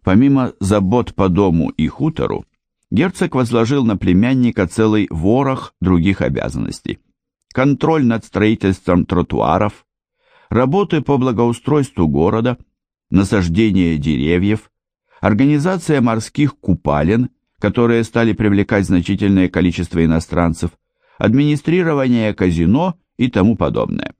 Помимо забот по дому и хутору, герцог возложил на племянника целый ворох других обязанностей. Контроль над строительством тротуаров, работы по благоустройству города, насаждение деревьев, организация морских купалин, которые стали привлекать значительное количество иностранцев, администрирование казино и тому подобное.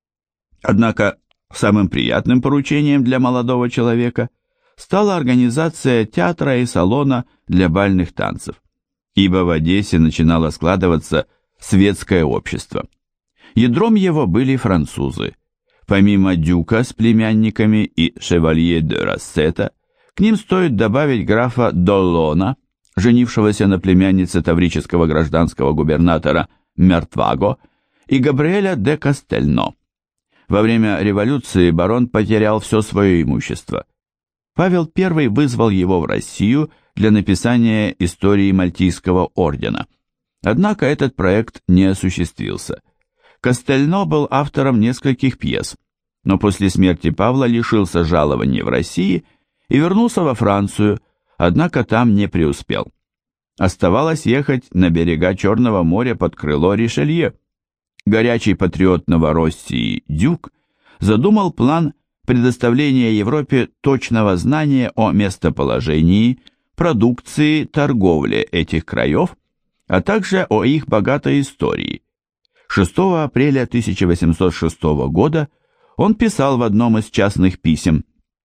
Однако самым приятным поручением для молодого человека стала организация театра и салона для бальных танцев, ибо в Одессе начинало складываться светское общество. Ядром его были французы. Помимо дюка с племянниками и шевалье де Рассета, к ним стоит добавить графа Доллона, женившегося на племяннице таврического гражданского губернатора Мертваго, и Габриэля де Кастельно. Во время революции барон потерял все свое имущество. Павел I вызвал его в Россию для написания истории Мальтийского ордена. Однако этот проект не осуществился. Кастельно был автором нескольких пьес, но после смерти Павла лишился жалования в России и вернулся во Францию, однако там не преуспел. Оставалось ехать на берега Черного моря под крыло Ришелье. Горячий патриот Новороссии Дюк задумал план предоставления Европе точного знания о местоположении, продукции, торговле этих краев, а также о их богатой истории. 6 апреля 1806 года он писал в одном из частных писем: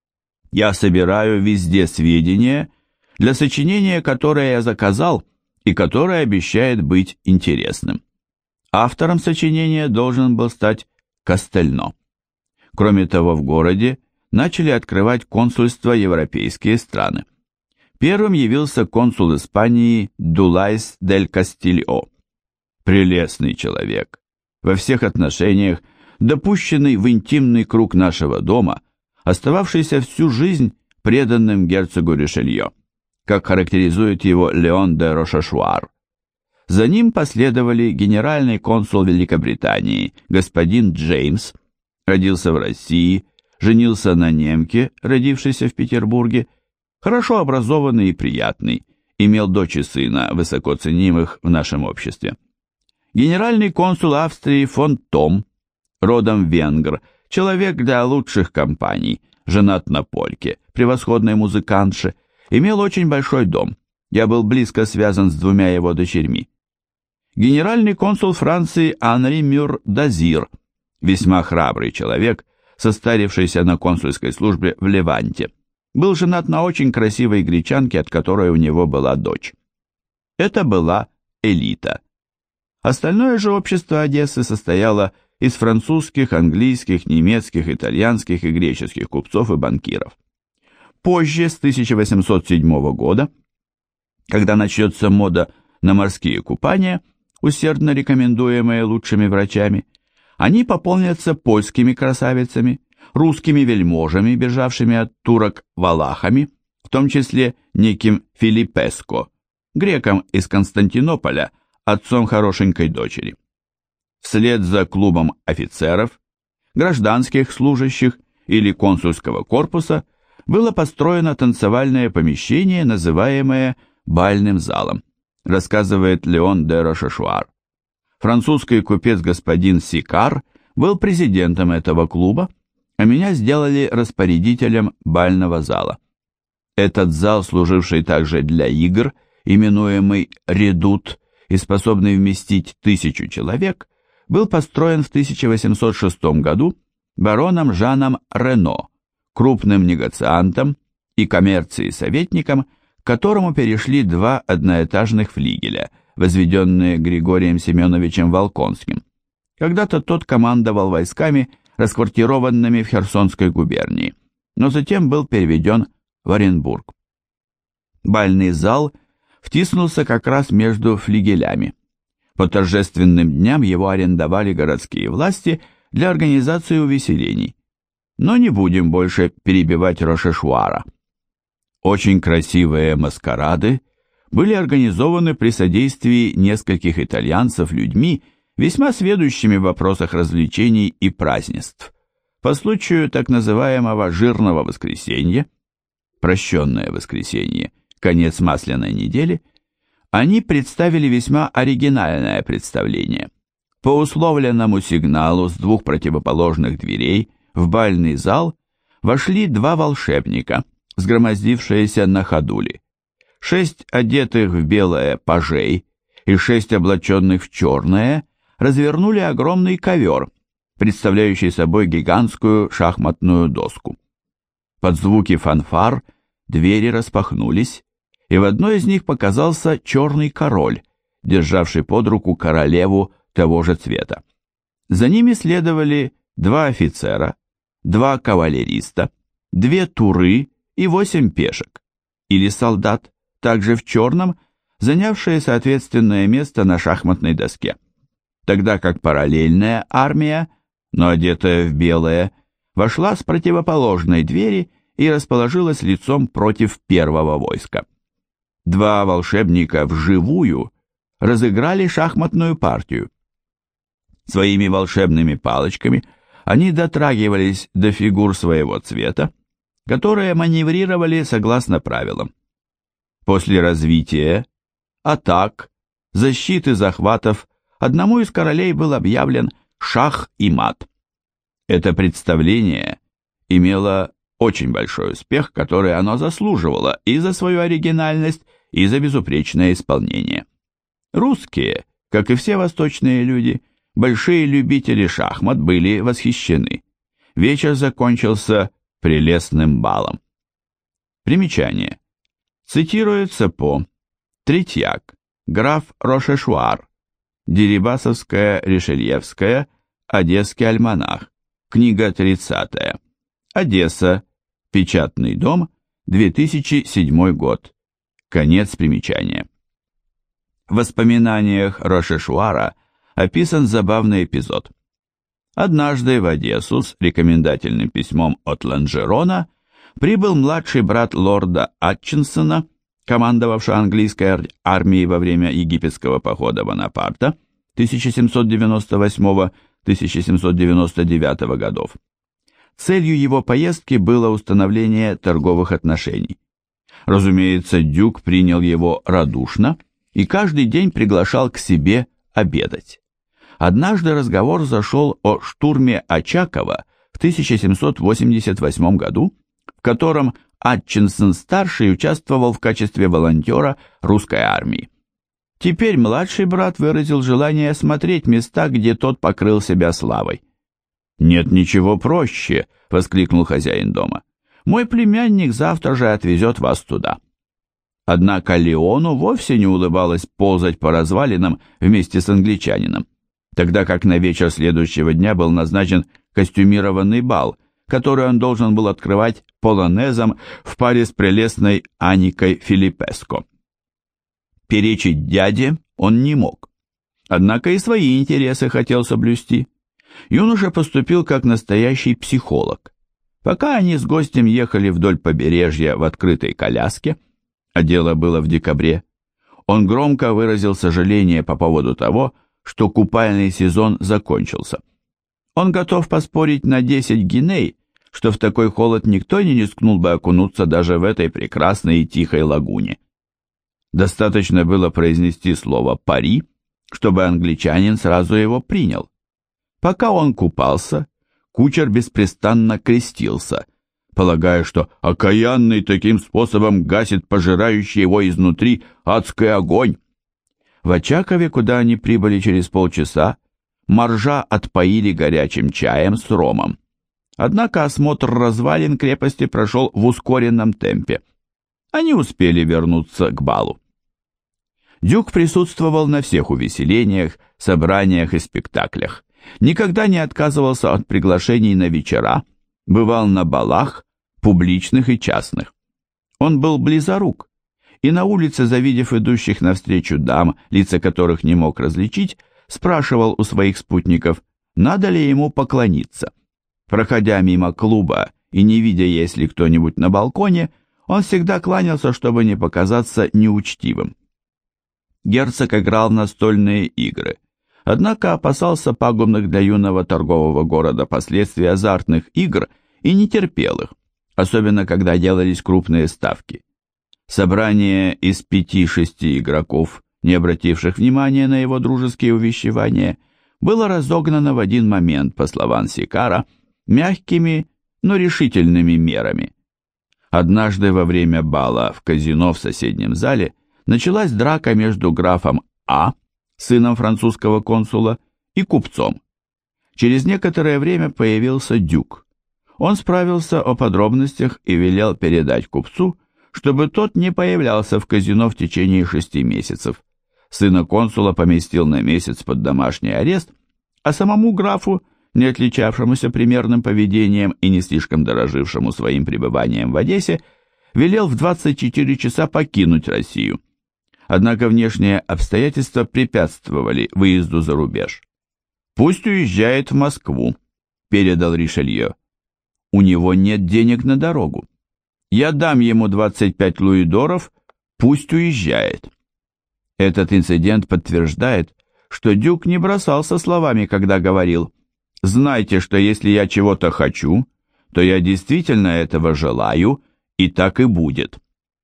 «Я собираю везде сведения, для сочинения, которое я заказал и которое обещает быть интересным». Автором сочинения должен был стать Кастельно. Кроме того, в городе начали открывать консульства европейские страны. Первым явился консул Испании Дулайс дель Кастильо. Прелестный человек, во всех отношениях допущенный в интимный круг нашего дома, остававшийся всю жизнь преданным герцогу Ришелье, как характеризует его Леон де Рошашуар. За ним последовали генеральный консул Великобритании господин Джеймс, родился в России, женился на немке, родившейся в Петербурге, хорошо образованный и приятный, имел дочь и сына, высоко ценимых в нашем обществе. Генеральный консул Австрии фон Том, родом венгр, человек для лучших компаний, женат на польке, превосходной музыкантше, имел очень большой дом. Я был близко связан с двумя его дочерьми. Генеральный консул Франции Анри Мюр-Дазир, весьма храбрый человек, состарившийся на консульской службе в Леванте, был женат на очень красивой гречанке, от которой у него была дочь. Это была элита. Остальное же общество Одессы состояло из французских, английских, немецких, итальянских и греческих купцов и банкиров. Позже, с 1807 года, когда начнется мода на морские купания, усердно рекомендуемые лучшими врачами, они пополнятся польскими красавицами, русскими вельможами, бежавшими от турок валахами, в том числе неким Филиппеско, греком из Константинополя, отцом хорошенькой дочери. Вслед за клубом офицеров, гражданских служащих или консульского корпуса было построено танцевальное помещение, называемое бальным залом, рассказывает Леон де Рошашуар. Французский купец господин Сикар был президентом этого клуба, а меня сделали распорядителем бального зала. Этот зал, служивший также для игр, именуемый «Редут» и способный вместить 1000 человек, был построен в 1806 году бароном Жаном Рено, крупным негациантом и коммерции советником, к которому перешли 2 одноэтажных флигеля, возведенные Григорием Семеновичем Волконским. Когда-то тот командовал войсками, расквартированными в Херсонской губернии, но затем был переведен в Оренбург. Бальный зал втиснулся как раз между флигелями. По торжественным дням его арендовали городские власти для организации увеселений. Но не будем больше перебивать Рошешуара. Очень красивые маскарады были организованы при содействии нескольких итальянцев людьми, весьма сведущими в вопросах развлечений и празднеств. По случаю так называемого «жирного воскресенья» прощенное воскресенье, конец масляной недели, они представили весьма оригинальное представление. По условленному сигналу с двух противоположных дверей в бальный зал вошли два волшебника, сгромоздившиеся на ходули. 6 одетых в белое пажей и 6 облаченных в черное развернули огромный ковер, представляющий собой гигантскую шахматную доску. Под звуки фанфар двери распахнулись, и в одной из них показался черный король, державший под руку королеву того же цвета. За ними следовали 2 офицера, 2 кавалериста, 2 туры и 8 пешек, или солдат, также в черном, занявшие соответственное место на шахматной доске, тогда как параллельная армия, но одетая в белое, вошла с противоположной двери и расположилась лицом против первого войска. 2 волшебника вживую разыграли шахматную партию. Своими волшебными палочками они дотрагивались до фигур своего цвета, которые маневрировали согласно правилам. После развития, атак, защиты, захватов одному из королей был объявлен шах и мат. Это представление имело очень большой успех, который оно заслуживало и за свою оригинальность, и за безупречное исполнение. Русские, как и все восточные люди, большие любители шахмат, были восхищены. Вечер закончился прелестным балом. Примечание. Цитируется по Третьяк, граф Рошешуар, Дерибасовская, Ришельевская, Одесский альманах, книга 30, Одесса, Печатный дом, 2007 год. Конец примечания. В воспоминаниях Рошешуара описан забавный эпизод. Однажды в Одессу с рекомендательным письмом от Ланжерона прибыл младший брат лорда Атчинсона, командовавшего английской армией во время египетского похода Бонапарта 1798-1799 годов. Целью его поездки было установление торговых отношений. Разумеется, дюк принял его радушно и каждый день приглашал к себе обедать. Однажды разговор зашел о штурме Очакова в 1788 году, в котором Атчинсон-старший участвовал в качестве волонтера русской армии. Теперь младший брат выразил желание осмотреть места, где тот покрыл себя славой. «Нет ничего проще», — воскликнул хозяин дома. «Мой племянник завтра же отвезет вас туда». Однако Леону вовсе не улыбалось ползать по развалинам вместе с англичанином, тогда как на вечер следующего дня был назначен костюмированный бал, который он должен был открывать полонезом в паре с прелестной Аникой Филиппеско. Перечить дяде он не мог, однако и свои интересы хотел соблюсти. Юноша поступил как настоящий психолог. Пока они с гостем ехали вдоль побережья в открытой коляске, а дело было в декабре, он громко выразил сожаление по поводу того, что купальный сезон закончился. Он готов поспорить на 10 гиней, что в такой холод никто не рискнул бы окунуться даже в этой прекрасной и тихой лагуне. Достаточно было произнести слово «пари», чтобы англичанин сразу его принял. Пока он купался, кучер беспрестанно крестился, полагая, что окаянный таким способом гасит пожирающий его изнутри адский огонь. В Очакове, куда они прибыли через полчаса, моржа отпоили горячим чаем с ромом. Однако осмотр развалин крепости прошел в ускоренном темпе. Они успели вернуться к балу. Дюк присутствовал на всех увеселениях, собраниях и спектаклях, никогда не отказывался от приглашений на вечера, бывал на балах, публичных и частных. Он был близорук, и на улице, завидев идущих навстречу дам, лица которых не мог различить, спрашивал у своих спутников, надо ли ему поклониться. Проходя мимо клуба и не видя, есть ли кто-нибудь на балконе, он всегда кланялся, чтобы не показаться неучтивым. Герцог играл в настольные игры, однако опасался пагубных для юного торгового города последствий азартных игр и не терпел их, особенно когда делались крупные ставки. Собрание из 5-6 игроков, не обративших внимания на его дружеские увещевания, было разогнано в один момент, по словам Сикара, мягкими, но решительными мерами. Однажды во время бала в казино в соседнем зале началась драка между графом А, сыном французского консула, и купцом. Через некоторое время появился дюк. Он справился о подробностях и велел передать купцу, чтобы тот не появлялся в казино в течение 6 месяцев. Сына консула поместил на месяц под домашний арест, а самому графу, не отличавшемуся примерным поведением и не слишком дорожившему своим пребыванием в Одессе, велел в 24 часа покинуть Россию. Однако внешние обстоятельства препятствовали выезду за рубеж. «Пусть уезжает в Москву», — передал Ришелье. «У него нет денег на дорогу. Я дам ему 25 луидоров, пусть уезжает». Этот инцидент подтверждает, что дюк не бросался словами, когда говорил: «Знайте, что если я чего-то хочу, то я действительно этого желаю, и так и будет».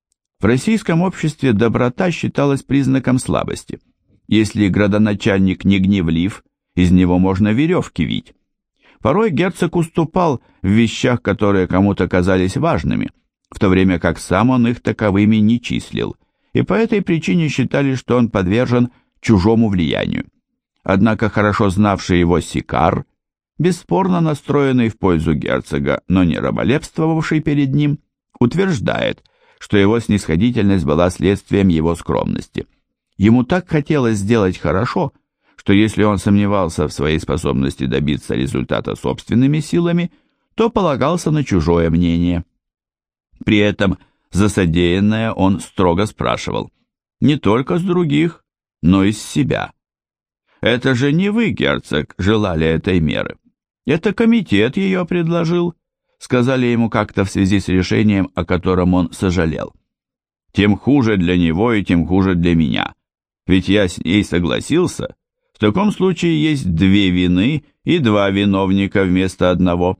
В российском обществе доброта считалась признаком слабости. Если градоначальник не гневлив, из него можно веревки вить. Порой герцог уступал в вещах, которые кому-то казались важными, в то время как сам он их таковыми не числил, и по этой причине считали, что он подвержен чужому влиянию. Однако хорошо знавший его Сикар, бесспорно настроенный в пользу герцога, но не раболепствовавший перед ним, утверждает, что его снисходительность была следствием его скромности. Ему так хотелось сделать хорошо, что если он сомневался в своей способности добиться результата собственными силами, то полагался на чужое мнение. При этом за содеянное он строго спрашивал не только с других, но и с себя. «Это же не вы, герцог, желали этой меры. Это комитет ее предложил», сказали ему как-то в связи с решением, о котором он сожалел. «Тем хуже для него и тем хуже для меня, ведь я с ней согласился. В таком случае есть 2 вины и 2 виновника вместо одного».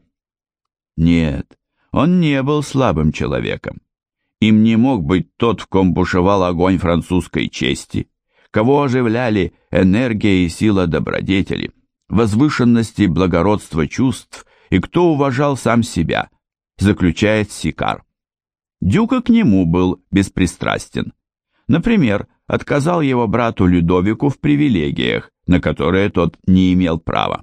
Нет, он не был слабым человеком. Им не мог быть тот, в ком бушевал огонь французской чести, кого оживляли энергия и сила добродетели, возвышенность и благородство чувств, и кто уважал сам себя, заключает Сикар. Дюк и к нему был беспристрастен. Например, отказал его брату Людовику в привилегиях, на которые тот не имел права.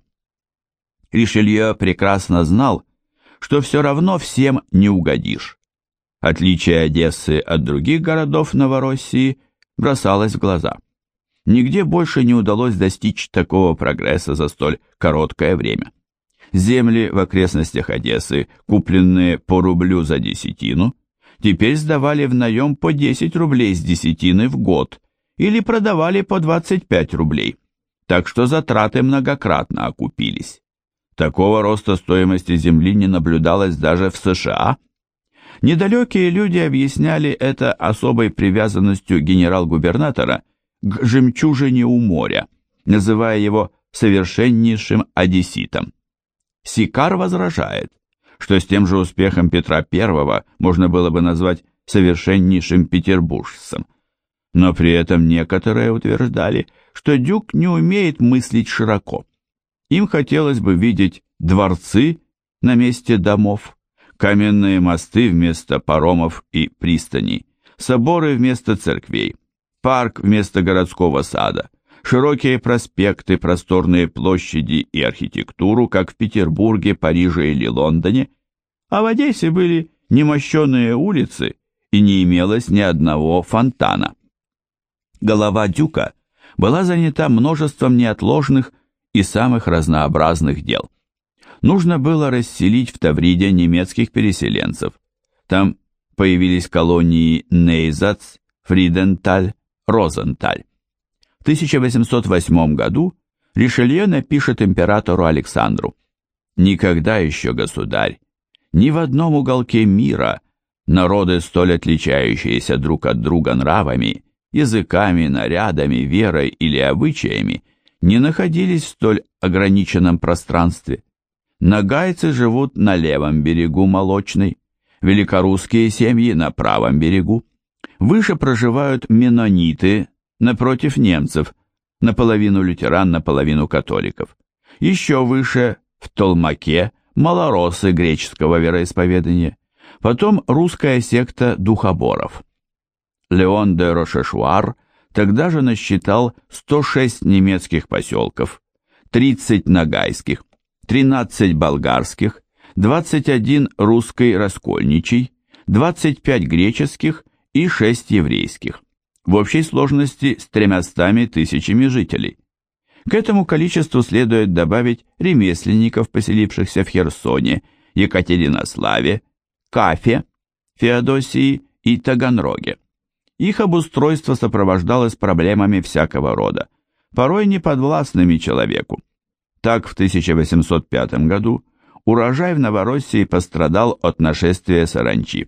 Ришелье прекрасно знал, что все равно всем не угодишь. Отличие Одессы от других городов Новороссии бросалось в глаза. Нигде больше не удалось достичь такого прогресса за столь короткое время. Земли в окрестностях Одессы, купленные по рублю за десятину, теперь сдавали в наем по 10 рублей с десятины в год или продавали по 25 рублей, так что затраты многократно окупились. Такого роста стоимости земли не наблюдалось даже в США. Недалекие люди объясняли это особой привязанностью генерал-губернатора к жемчужине у моря, называя его совершеннейшим одесситом. Сикар возражает, что с тем же успехом Петра I можно было бы назвать совершеннейшим петербуржцем. Но при этом некоторые утверждали, что дюк не умеет мыслить широко. Им хотелось бы видеть дворцы на месте домов, каменные мосты вместо паромов и пристаней, соборы вместо церквей, парк вместо городского сада, широкие проспекты, просторные площади и архитектуру, как в Петербурге, Париже или Лондоне, а в Одессе были немощеные улицы и не имелось ни одного фонтана. Голова дюка была занята множеством неотложных и самых разнообразных дел. Нужно было расселить в Тавриде немецких переселенцев. Там появились колонии Нейзац, Фриденталь, Розенталь. В 1808 году Ришелье напишет императору Александру: «Никогда еще, государь, ни в одном уголке мира народы, столь отличающиеся друг от друга нравами, языками, нарядами, верой или обычаями, не находились в столь ограниченном пространстве. Нагайцы живут на левом берегу Молочной, великорусские семьи на правом берегу. Выше проживают меннониты напротив немцев, наполовину лютеран, наполовину католиков. Еще выше, в Толмаке, малороссы греческого вероисповедания. Потом русская секта духоборов. Леон де Рошешуар тогда же насчитал 106 немецких поселков, 30 ногайских, 13 болгарских, 21 русский раскольничий, 25 греческих и 6 еврейских. В общей сложности с 300 тысячами жителей. К этому количеству следует добавить ремесленников, поселившихся в Херсоне, Екатеринославе, Кафе, Феодосии и Таганроге. Их обустройство сопровождалось проблемами всякого рода, порой неподвластными человеку. Так, в 1805 году урожай в Новороссии пострадал от нашествия саранчи.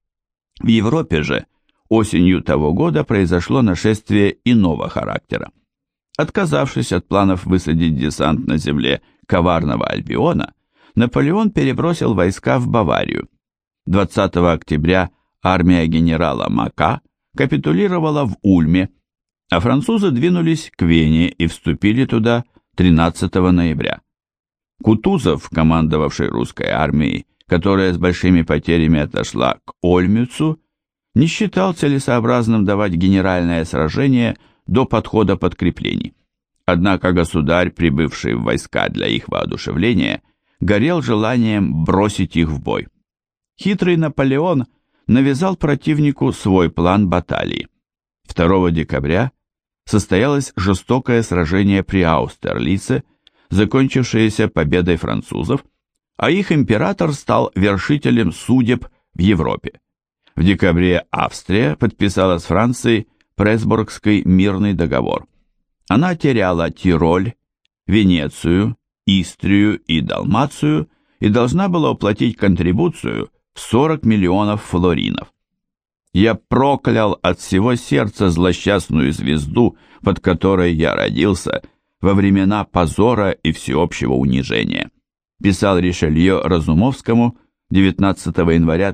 В Европе же осенью того года произошло нашествие иного характера. Отказавшись от планов высадить десант на земле коварного Альбиона, Наполеон перебросил войска в Баварию. 20 октября армия генерала Мака капитулировала в Ульме, а французы двинулись к Вене и вступили туда 13 ноября. Кутузов, командовавший русской армией, которая с большими потерями отошла к Ольмюцу, не считал целесообразным давать генеральное сражение до подхода подкреплений. Однако государь, прибывший в войска для их воодушевления, горел желанием бросить их в бой. Хитрый Наполеон навязал противнику свой план баталии. 2 декабря состоялось жестокое сражение при Аустерлице, закончившееся победой французов, а их император стал вершителем судеб в Европе. В декабре Австрия подписала с Францией Пресбургский мирный договор. Она теряла Тироль, Венецию, Истрию и Далмацию и должна была уплатить контрибуцию в 40 миллионов флоринов. Я проклял от всего сердца злосчастную звезду, под которой я родился, во времена позора и всеобщего унижения, писал Ришелье Разумовскому 19 января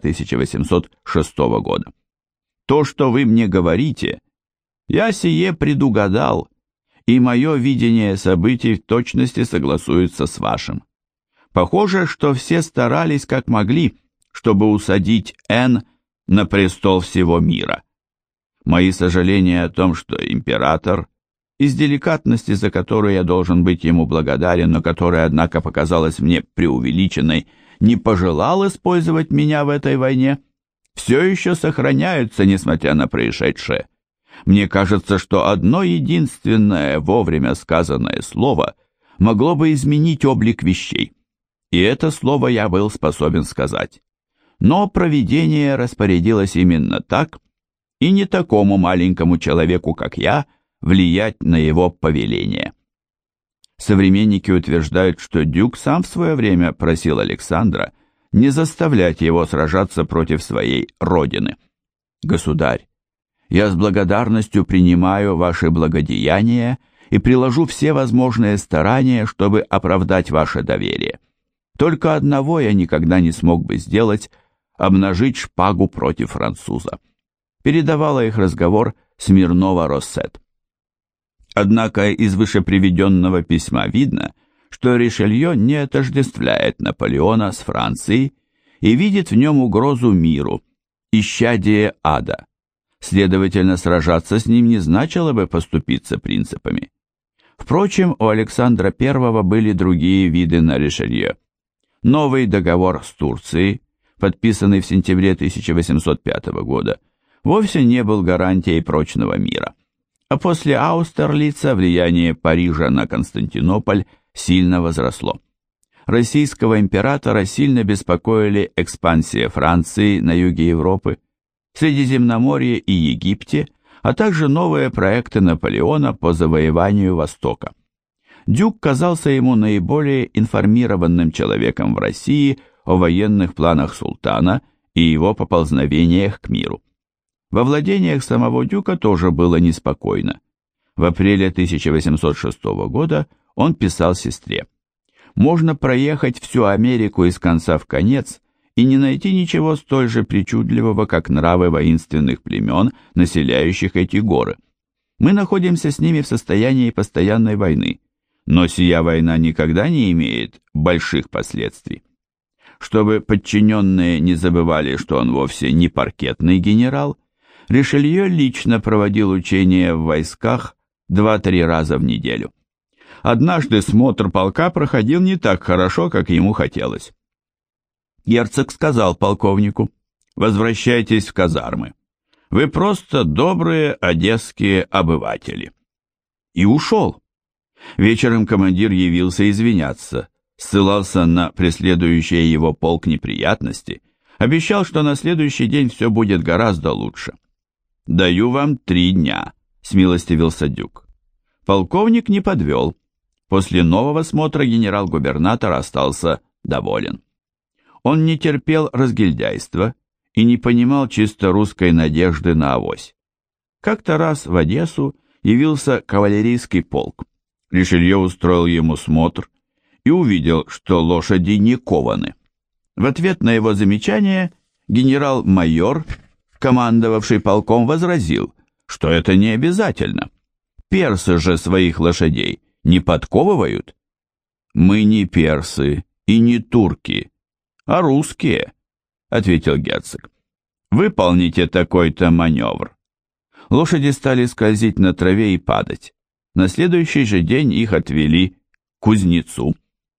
1806 года. То, что вы мне говорите, я сие предугадал, и мое видение событий в точности согласуется с вашим. Похоже, что все старались как могли, чтобы усадить Н на престол всего мира. Мои сожаления о том, что император, из деликатности, за которую я должен быть ему благодарен, но которая, однако, показалась мне преувеличенной, не пожелал использовать меня в этой войне, все еще сохраняются, несмотря на происшедшее. Мне кажется, что одно единственное вовремя сказанное слово могло бы изменить облик вещей, и это слово я был способен сказать. Но провидение распорядилось именно так, и не такому маленькому человеку, как я, влиять на его повеление. Современники утверждают, что Дюк сам в свое время просил Александра не заставлять его сражаться против своей родины. Государь, я с благодарностью принимаю ваши благодеяния и приложу все возможные старания, чтобы оправдать ваше доверие. Только одного я никогда не смог бы сделать – обнажить шпагу против француза. Передавала их разговор Смирнова-Россет. Однако из вышеприведенного письма видно, что Ришелье не отождествляет Наполеона с Францией и видит в нем угрозу миру, исчадие ада. Следовательно, сражаться с ним не значило бы поступиться принципами. Впрочем, у Александра I были другие виды на Ришелье. Новый договор с Турцией, подписанный в сентябре 1805 года, вовсе не был гарантией прочного мира. А после Аустерлица влияние Парижа на Константинополь сильно возросло. Российского императора сильно беспокоили экспансия Франции на юге Европы, Средиземноморье и Египте, а также новые проекты Наполеона по завоеванию Востока. Дюк казался ему наиболее информированным человеком в России о военных планах султана и его поползновениях к миру. Во владениях самого Дюка тоже было неспокойно. В апреле 1806 года он писал сестре: «Можно проехать всю Америку из конца в конец и не найти ничего столь же причудливого, как нравы воинственных племен, населяющих эти горы. Мы находимся с ними в состоянии постоянной войны, но сия война никогда не имеет больших последствий. Чтобы подчиненные не забывали, что он вовсе не паркетный генерал, Ришелье лично проводил учения в войсках 2-3 раза в неделю. Однажды смотр полка проходил не так хорошо, как ему хотелось. Герцог сказал полковнику: «Возвращайтесь в казармы. Вы просто добрые одесские обыватели». И ушел. Вечером командир явился извиняться, ссылался на преследующие его полк неприятности, обещал, что на следующий день все будет гораздо лучше. «Даю вам 3 дня», — смилостивился Дюк. Полковник не подвел. После нового смотра генерал-губернатор остался доволен. Он не терпел разгильдяйства и не понимал чисто русской надежды на авось. Как-то раз в Одессу явился кавалерийский полк. Ришелье устроил ему смотр и увидел, что лошади не кованы. В ответ на его замечание генерал-майор, командовавший полком, возразил, что это не обязательно. Персы же своих лошадей не подковывают. «Мы не персы и не турки, а русские», — ответил герцог. «Выполните такой-то маневр». Лошади стали скользить на траве и падать. На следующий же день их отвели к кузнецу.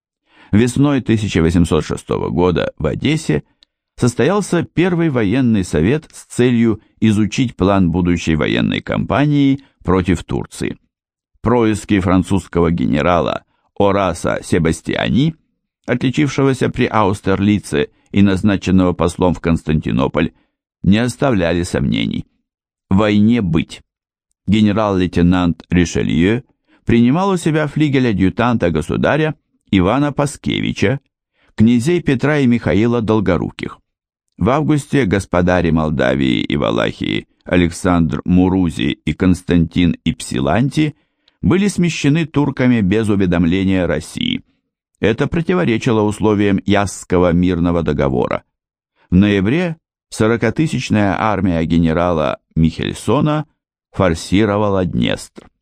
Весной 1806 года в Одессе состоялся первый военный совет с целью изучить план будущей военной кампании против Турции. Происки французского генерала Ораса Себастьяни, отличившегося при Аустерлице и назначенного послом в Константинополь, не оставляли сомнений. Войне быть. Генерал-лейтенант Ришелье принимал у себя флигель-адъютанта государя Ивана Паскевича, князей Петра и Михаила Долгоруких. В августе господари Молдавии и Валахии Александр Мурузи и Константин Ипсиланти были смещены турками без уведомления России. Это противоречило условиям Ясского мирного договора. В ноябре 40-тысячная армия генерала Михельсона форсировала Днестр.